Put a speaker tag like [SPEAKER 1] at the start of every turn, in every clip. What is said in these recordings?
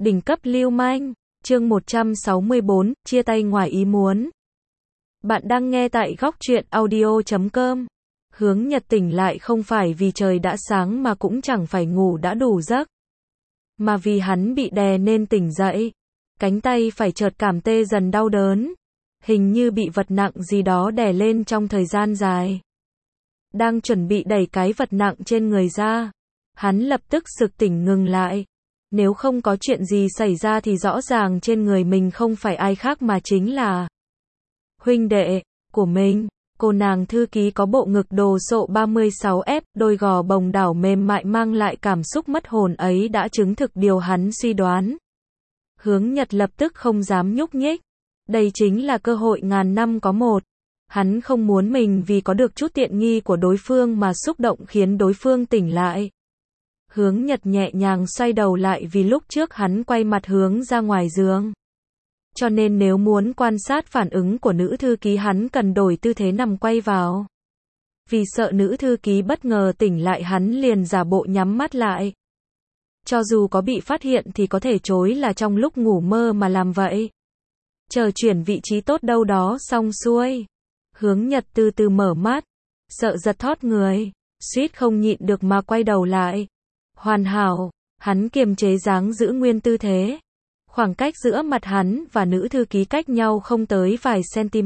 [SPEAKER 1] Đỉnh cấp lưu manh, chương 164, chia tay ngoài ý muốn. Bạn đang nghe tại góc truyện audio.com. Hướng Nhật tỉnh lại không phải vì trời đã sáng mà cũng chẳng phải ngủ đã đủ giấc. Mà vì hắn bị đè nên tỉnh dậy. Cánh tay phải chợt cảm tê dần đau đớn. Hình như bị vật nặng gì đó đè lên trong thời gian dài. Đang chuẩn bị đẩy cái vật nặng trên người ra. Hắn lập tức sực tỉnh ngừng lại. Nếu không có chuyện gì xảy ra thì rõ ràng trên người mình không phải ai khác mà chính là huynh đệ của mình. Cô nàng thư ký có bộ ngực đồ sộ 36F, đôi gò bồng đảo mềm mại mang lại cảm xúc mất hồn ấy đã chứng thực điều hắn suy đoán. Hướng Nhật lập tức không dám nhúc nhích. Đây chính là cơ hội ngàn năm có một. Hắn không muốn mình vì có được chút tiện nghi của đối phương mà xúc động khiến đối phương tỉnh lại. Hướng Nhật nhẹ nhàng xoay đầu lại vì lúc trước hắn quay mặt hướng ra ngoài giường. Cho nên nếu muốn quan sát phản ứng của nữ thư ký hắn cần đổi tư thế nằm quay vào. Vì sợ nữ thư ký bất ngờ tỉnh lại hắn liền giả bộ nhắm mắt lại. Cho dù có bị phát hiện thì có thể chối là trong lúc ngủ mơ mà làm vậy. Chờ chuyển vị trí tốt đâu đó xong xuôi. Hướng Nhật từ từ mở mắt. Sợ giật thót người. Suýt không nhịn được mà quay đầu lại. Hoàn hảo, hắn kiềm chế dáng giữ nguyên tư thế. Khoảng cách giữa mặt hắn và nữ thư ký cách nhau không tới vài cm.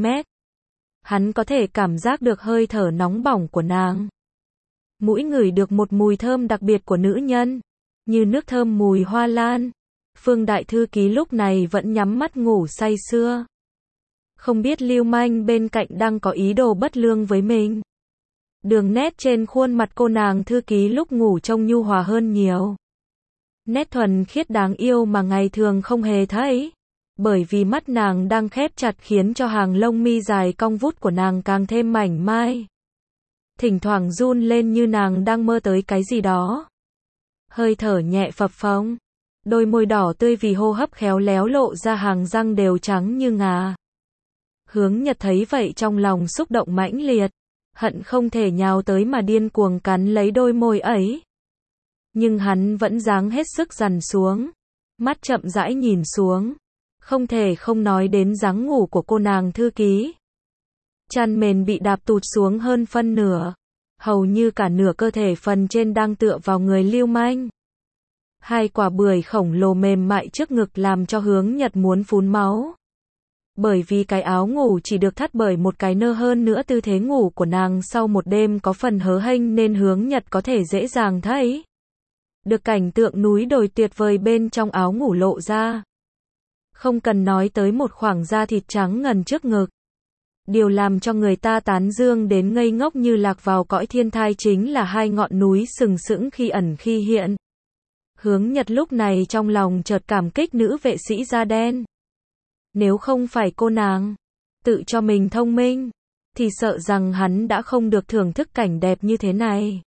[SPEAKER 1] Hắn có thể cảm giác được hơi thở nóng bỏng của nàng. Mũi ngửi được một mùi thơm đặc biệt của nữ nhân, như nước thơm mùi hoa lan. Phương đại thư ký lúc này vẫn nhắm mắt ngủ say sưa. Không biết lưu manh bên cạnh đang có ý đồ bất lương với mình. Đường nét trên khuôn mặt cô nàng thư ký lúc ngủ trông nhu hòa hơn nhiều. Nét thuần khiết đáng yêu mà ngày thường không hề thấy. Bởi vì mắt nàng đang khép chặt khiến cho hàng lông mi dài cong vút của nàng càng thêm mảnh mai. Thỉnh thoảng run lên như nàng đang mơ tới cái gì đó. Hơi thở nhẹ phập phồng. Đôi môi đỏ tươi vì hô hấp khéo léo lộ ra hàng răng đều trắng như ngà. Hướng Nhật thấy vậy trong lòng xúc động mãnh liệt. Hận không thể nhào tới mà điên cuồng cắn lấy đôi môi ấy. Nhưng hắn vẫn giáng hết sức dằn xuống. Mắt chậm rãi nhìn xuống. Không thể không nói đến dáng ngủ của cô nàng thư ký. Chăn mền bị đạp tụt xuống hơn phân nửa. Hầu như cả nửa cơ thể phần trên đang tựa vào người lưu manh. Hai quả bưởi khổng lồ mềm mại trước ngực làm cho Hướng Nhật muốn phun máu. Bởi vì cái áo ngủ chỉ được thắt bởi một cái nơ hơn nữa tư thế ngủ của nàng sau một đêm có phần hớ hênh nên Hướng Nhật có thể dễ dàng thấy được cảnh tượng núi đồi tuyệt vời bên trong áo ngủ lộ ra. Không cần nói tới một khoảng da thịt trắng ngần trước ngực. Điều làm cho người ta tán dương đến ngây ngốc như lạc vào cõi thiên thai chính là hai ngọn núi sừng sững khi ẩn khi hiện. Hướng Nhật lúc này trong lòng chợt cảm kích nữ vệ sĩ da đen. Nếu không phải cô nàng tự cho mình thông minh, thì sợ rằng hắn đã không được thưởng thức cảnh đẹp như thế này.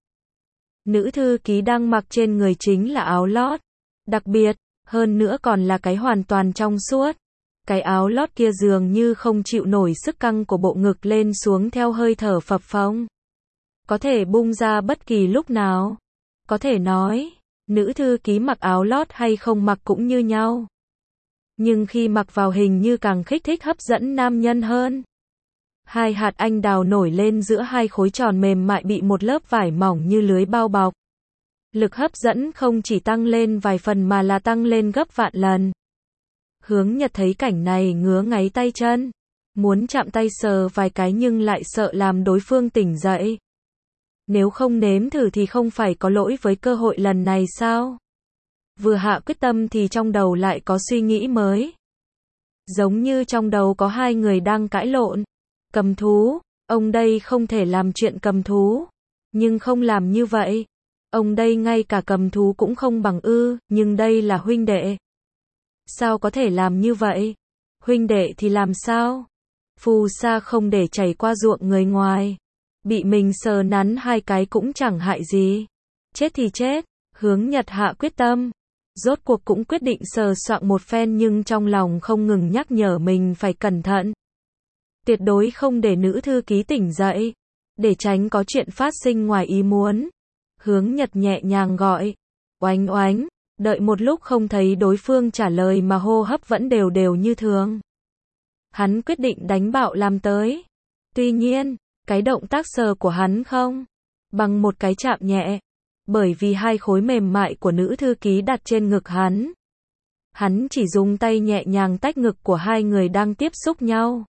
[SPEAKER 1] Nữ thư ký đang mặc trên người chính là áo lót. Đặc biệt, hơn nữa còn là cái hoàn toàn trong suốt. Cái áo lót kia dường như không chịu nổi sức căng của bộ ngực lên xuống theo hơi thở phập phồng. Có thể bung ra bất kỳ lúc nào. Có thể nói, nữ thư ký mặc áo lót hay không mặc cũng như nhau. Nhưng khi mặc vào hình như càng kích thích hấp dẫn nam nhân hơn. Hai hạt anh đào nổi lên giữa hai khối tròn mềm mại bị một lớp vải mỏng như lưới bao bọc. Lực hấp dẫn không chỉ tăng lên vài phần mà là tăng lên gấp vạn lần. Hướng Nhật thấy cảnh này ngứa ngáy tay chân. Muốn chạm tay sờ vài cái nhưng lại sợ làm đối phương tỉnh dậy. Nếu không nếm thử thì không phải có lỗi với cơ hội lần này sao? Vừa hạ quyết tâm thì trong đầu lại có suy nghĩ mới. Giống như trong đầu có hai người đang cãi lộn. Cầm thú, ông đây không thể làm chuyện cầm thú. Nhưng không làm như vậy. Ông đây ngay cả cầm thú cũng không bằng nhưng đây là huynh đệ. Sao có thể làm như vậy? Huynh đệ thì làm sao? Phù sa không để chảy qua ruộng người ngoài. Bị mình sờ nắn hai cái cũng chẳng hại gì. Chết thì chết, Hướng Nhật hạ quyết tâm. Rốt cuộc cũng quyết định sờ soạng một phen nhưng trong lòng không ngừng nhắc nhở mình phải cẩn thận. Tuyệt đối không để nữ thư ký tỉnh dậy. Để tránh có chuyện phát sinh ngoài ý muốn. Hướng Nhật nhẹ nhàng gọi. Oánh oánh. Đợi một lúc không thấy đối phương trả lời mà hô hấp vẫn đều đều như thường. Hắn quyết định đánh bạo làm tới. Tuy nhiên, cái động tác sờ của hắn không bằng một cái chạm nhẹ, bởi vì hai khối mềm mại của nữ thư ký đặt trên ngực hắn. Hắn chỉ dùng tay nhẹ nhàng tách ngực của hai người đang tiếp xúc nhau.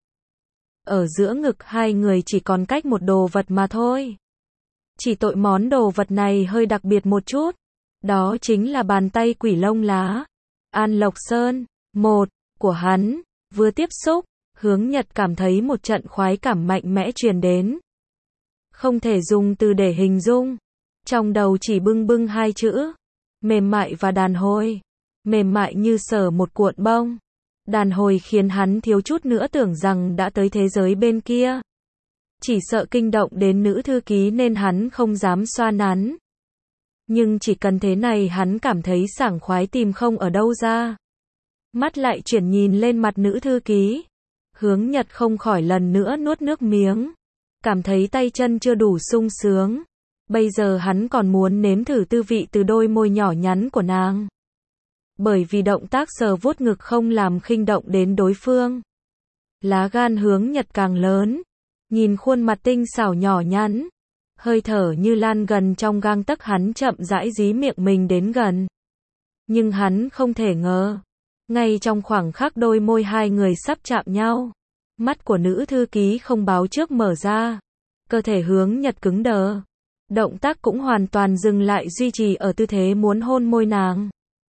[SPEAKER 1] Ở giữa ngực hai người chỉ còn cách một đồ vật mà thôi. Chỉ tội món đồ vật này hơi đặc biệt một chút. Đó chính là bàn tay quỷ lông lá. An Lộc Sơn, một, của hắn, vừa tiếp xúc, Hướng Nhật cảm thấy một trận khoái cảm mạnh mẽ truyền đến. Không thể dùng từ để hình dung. Trong đầu chỉ bưng bưng hai chữ. Mềm mại và đàn hồi. Mềm mại như sờ một cuộn bông. Đàn hồi khiến hắn thiếu chút nữa tưởng rằng đã tới thế giới bên kia. Chỉ sợ kinh động đến nữ thư ký nên hắn không dám xoa nắn. Nhưng chỉ cần thế này hắn cảm thấy sảng khoái tìm không ở đâu ra. Mắt lại chuyển nhìn lên mặt nữ thư ký. Hướng Nhật không khỏi lần nữa nuốt nước miếng. Cảm thấy tay chân chưa đủ sung sướng. Bây giờ hắn còn muốn nếm thử tư vị từ đôi môi nhỏ nhắn của nàng. Bởi vì động tác sờ vuốt ngực không làm khinh động đến đối phương. Lá gan Hướng Nhật càng lớn. Nhìn khuôn mặt tinh xảo nhỏ nhắn. Hơi thở như lan gần trong gang tấc hắn chậm rãi dí miệng mình đến gần. Nhưng hắn không thể ngờ. Ngay trong khoảng khắc đôi môi hai người sắp chạm nhau. Mắt của nữ thư ký không báo trước mở ra. Cơ thể Hướng Nhật cứng đờ. Động tác cũng hoàn toàn dừng lại duy trì ở tư thế muốn hôn môi nàng.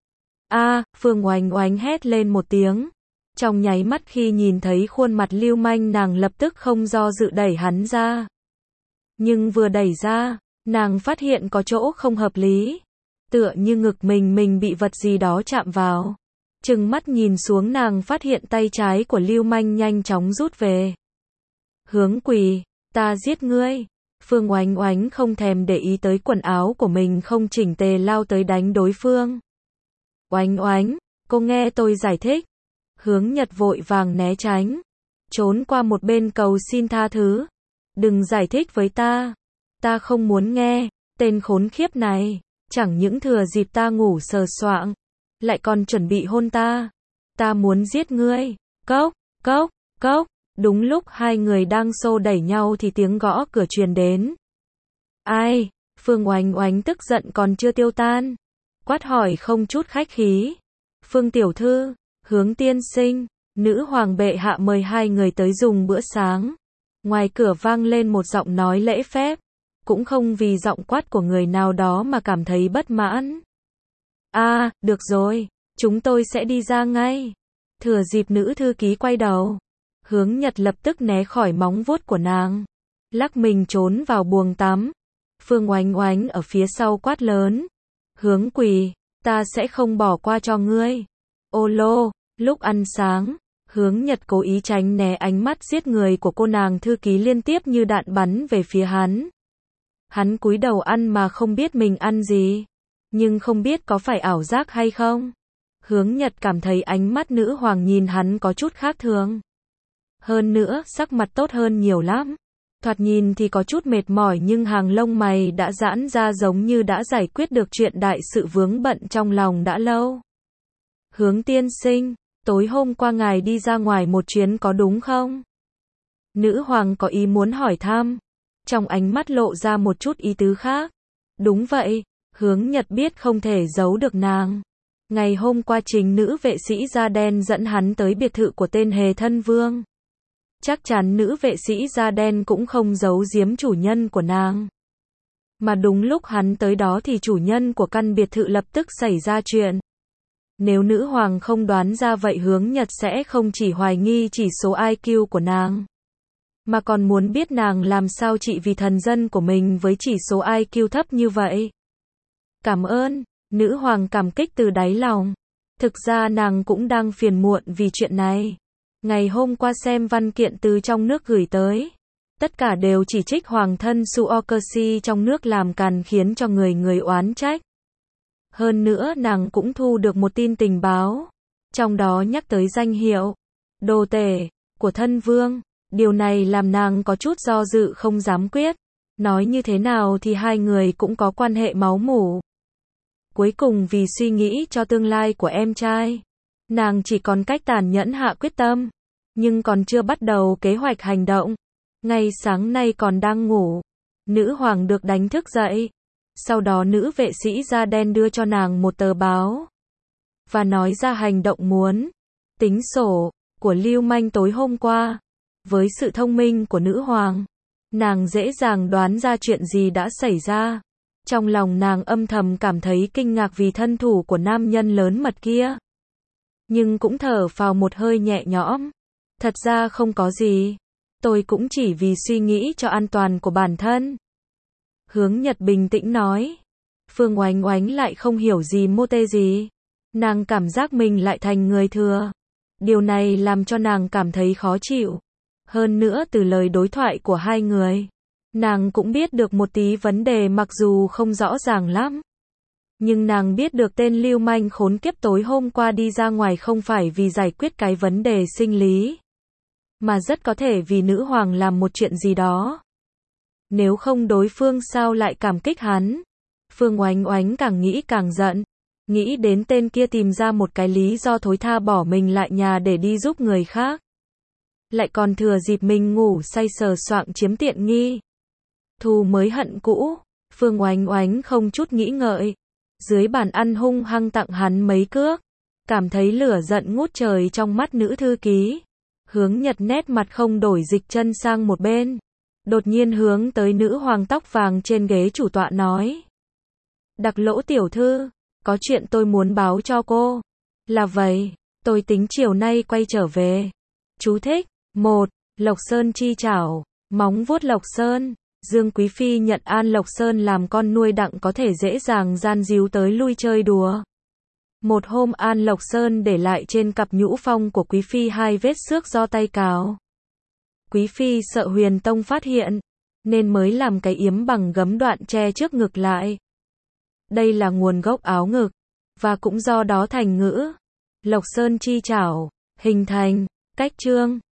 [SPEAKER 1] Phương Oánh Oánh hét lên một tiếng. Trong nháy mắt khi nhìn thấy khuôn mặt lưu manh nàng lập tức không do dự đẩy hắn ra. Nhưng vừa đẩy ra, nàng phát hiện có chỗ không hợp lý. Tựa như ngực mình bị vật gì đó chạm vào. Trừng mắt nhìn xuống nàng phát hiện tay trái của lưu manh nhanh chóng rút về. Hướng Quỳ, ta giết ngươi. Phương Oánh Oánh không thèm để ý tới quần áo của mình không chỉnh tề lao tới đánh đối phương. Oánh Oánh, cô nghe tôi giải thích. Hướng Nhật vội vàng né tránh. Trốn qua một bên cầu xin tha thứ. Đừng giải thích với ta. Ta không muốn nghe. Tên khốn khiếp này. Chẳng những thừa dịp ta ngủ sờ soạng. Lại còn chuẩn bị hôn ta. Ta muốn giết ngươi. Cốc, cốc, cốc. Đúng lúc hai người đang xô đẩy nhau thì tiếng gõ cửa truyền đến. Ai? Phương Oánh Oánh tức giận còn chưa tiêu tan. Quát hỏi không chút khách khí. Phương tiểu thư, Hướng tiên sinh, nữ hoàng bệ hạ mời hai người tới dùng bữa sáng. Ngoài cửa vang lên một giọng nói lễ phép. Cũng không vì giọng quát của người nào đó mà cảm thấy bất mãn. Được rồi, chúng tôi sẽ đi ra ngay. Thừa dịp nữ thư ký quay đầu. Hướng Nhật lập tức né khỏi móng vuốt của nàng. Lắc mình trốn vào buồng tắm. Phương Oánh Oánh ở phía sau quát lớn. Hướng Quỳ, ta sẽ không bỏ qua cho ngươi. Ô lô, lúc ăn sáng, Hướng Nhật cố ý tránh né ánh mắt giết người của cô nàng thư ký liên tiếp như đạn bắn về phía hắn. Hắn cúi đầu ăn mà không biết mình ăn gì. Nhưng không biết có phải ảo giác hay không. Hướng Nhật cảm thấy ánh mắt nữ hoàng nhìn hắn có chút khác thường. Hơn nữa, sắc mặt tốt hơn nhiều lắm. Thoạt nhìn thì có chút mệt mỏi nhưng hàng lông mày đã giãn ra giống như đã giải quyết được chuyện đại sự vướng bận trong lòng đã lâu. Hướng tiên sinh, tối hôm qua ngài đi ra ngoài một chuyến có đúng không? Nữ hoàng có ý muốn hỏi thăm. Trong ánh mắt lộ ra một chút ý tứ khác. Đúng vậy, Hướng Nhật biết không thể giấu được nàng. Ngày hôm qua chính nữ vệ sĩ da đen dẫn hắn tới biệt thự của tên Hề Thân Vương. Chắc chắn nữ vệ sĩ da đen cũng không giấu giếm chủ nhân của nàng. Mà đúng lúc hắn tới đó thì chủ nhân của căn biệt thự lập tức xảy ra chuyện. Nếu nữ hoàng không đoán ra vậy Hướng Nhật sẽ không chỉ hoài nghi chỉ số IQ của nàng. Mà còn muốn biết nàng làm sao trị vì thần dân của mình với chỉ số IQ thấp như vậy. Cảm ơn, nữ hoàng cảm kích từ đáy lòng. Thực ra nàng cũng đang phiền muộn vì chuyện này. Ngày hôm qua xem văn kiện từ trong nước gửi tới. Tất cả đều chỉ trích hoàng thân Suokersi trong nước làm càn khiến cho người oán trách. Hơn nữa nàng cũng thu được một tin tình báo. Trong đó nhắc tới danh hiệu, đồ tể, của thân vương. Điều này làm nàng có chút do dự không dám quyết. Nói như thế nào thì hai người cũng có quan hệ máu mủ. Cuối cùng vì suy nghĩ cho tương lai của em trai, nàng chỉ còn cách tàn nhẫn hạ quyết tâm, nhưng còn chưa bắt đầu kế hoạch hành động. Ngay sáng nay còn đang ngủ, nữ hoàng được đánh thức dậy. Sau đó nữ vệ sĩ da đen đưa cho nàng một tờ báo và nói ra hành động muốn tính sổ của lưu manh tối hôm qua. Với sự thông minh của nữ hoàng, nàng dễ dàng đoán ra chuyện gì đã xảy ra. Trong lòng nàng âm thầm cảm thấy kinh ngạc vì thân thủ của nam nhân lớn mật kia, nhưng cũng thở phào một hơi nhẹ nhõm. Thật ra không có gì, tôi cũng chỉ vì suy nghĩ cho an toàn của bản thân. Hướng Nhật bình tĩnh nói. Phương Oánh Oánh lại không hiểu gì mô tê gì. Nàng cảm giác mình lại thành người thừa. Điều này làm cho nàng cảm thấy khó chịu. Hơn nữa từ lời đối thoại của hai người, nàng cũng biết được một tí vấn đề mặc dù không rõ ràng lắm. Nhưng nàng biết được tên lưu manh khốn kiếp tối hôm qua đi ra ngoài không phải vì giải quyết cái vấn đề sinh lý, mà rất có thể vì nữ hoàng làm một chuyện gì đó. Nếu không đối phương sao lại cảm kích hắn. Phương Oánh Oánh càng nghĩ càng giận. Nghĩ đến tên kia tìm ra một cái lý do thối tha bỏ mình lại nhà để đi giúp người khác. Lại còn thừa dịp mình ngủ say sờ soạng chiếm tiện nghi. Thù mới hận cũ. Phương Oánh Oánh không chút nghĩ ngợi. Dưới bàn ăn hung hăng tặng hắn mấy cước. Cảm thấy lửa giận ngút trời trong mắt nữ thư ký. Hướng Nhật nét mặt không đổi dịch chân sang một bên. Đột nhiên hướng tới nữ hoàng tóc vàng trên ghế chủ tọa nói. Đặc Lỗ tiểu thư, có chuyện tôi muốn báo cho cô. Là vậy, tôi tính chiều nay quay trở về. Chú thích. 1. Lộc Sơn chi chảo, móng vuốt Lộc Sơn. Dương Quý Phi nhận An Lộc Sơn làm con nuôi đặng có thể dễ dàng gian díu tới lui chơi đùa. Một hôm An Lộc Sơn để lại trên cặp nhũ phong của Quý Phi 2 vết xước do tay cào. Quý Phi sợ Huyền Tông phát hiện, nên mới làm cái yếm bằng gấm đoạn che trước ngực lại. Đây là nguồn gốc áo ngực, và cũng do đó thành ngữ Lộc Sơn chi chảo, hình thành. Cách chương